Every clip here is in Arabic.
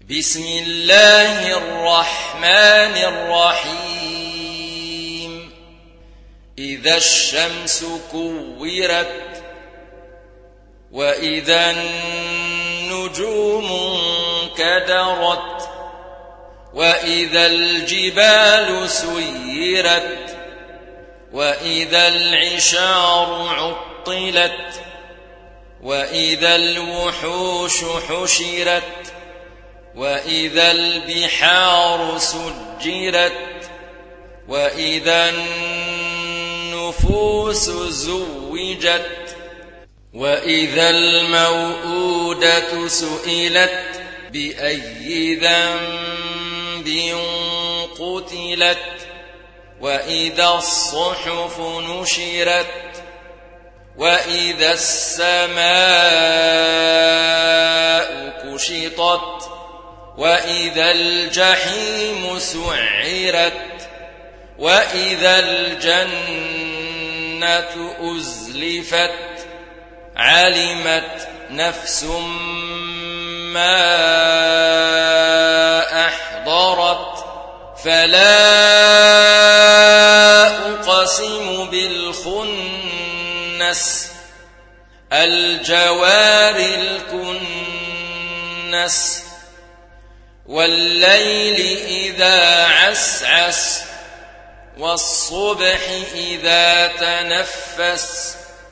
بسم الله الرحمن الرحيم إذا الشمس كورت وإذا النجوم انكدرت وإذا الجبال سيرت وإذا العشار عطلت وإذا الوحوش حشرت وإذا البحار سجرت وإذا النفوس زوجت وإذا الموءودة سئلت بأي ذنب قتلت وإذا الصحف نشرت وإذا السماء كشطت وإذا الجحيم سعرت وإذا الجنة أزلفت علمت نفس ما أحضرت فلا أقسم بالخنس الجوار الكنس والليل إذا عسعس والصبح إذا تنفس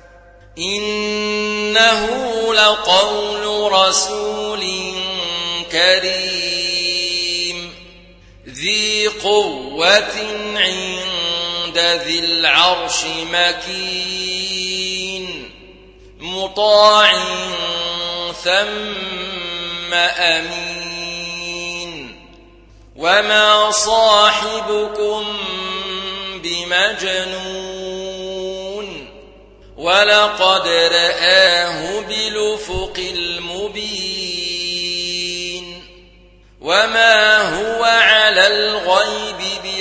إنه لقول رسول كريم ذي قوة عند ذي العرش مكين مطاع ثم أمين وما صاحبكم بمجنون ولقد رآه بالأفق المبين وما هو على الغيب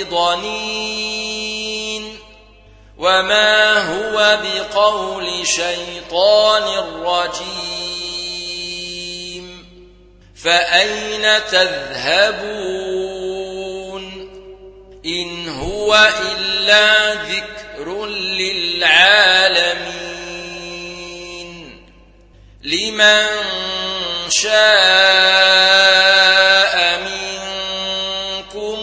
بضنين وما هو بقول شيطان رجيم فأين تذهبون إن هو إلا ذكر للعالمين لمن شاء منكم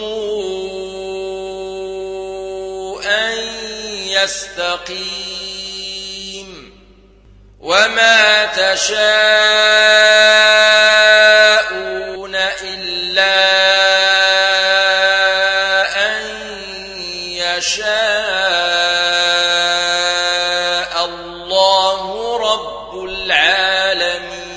أن يستقيم وما تشاءون إلا أن يشاء الله رب العالمين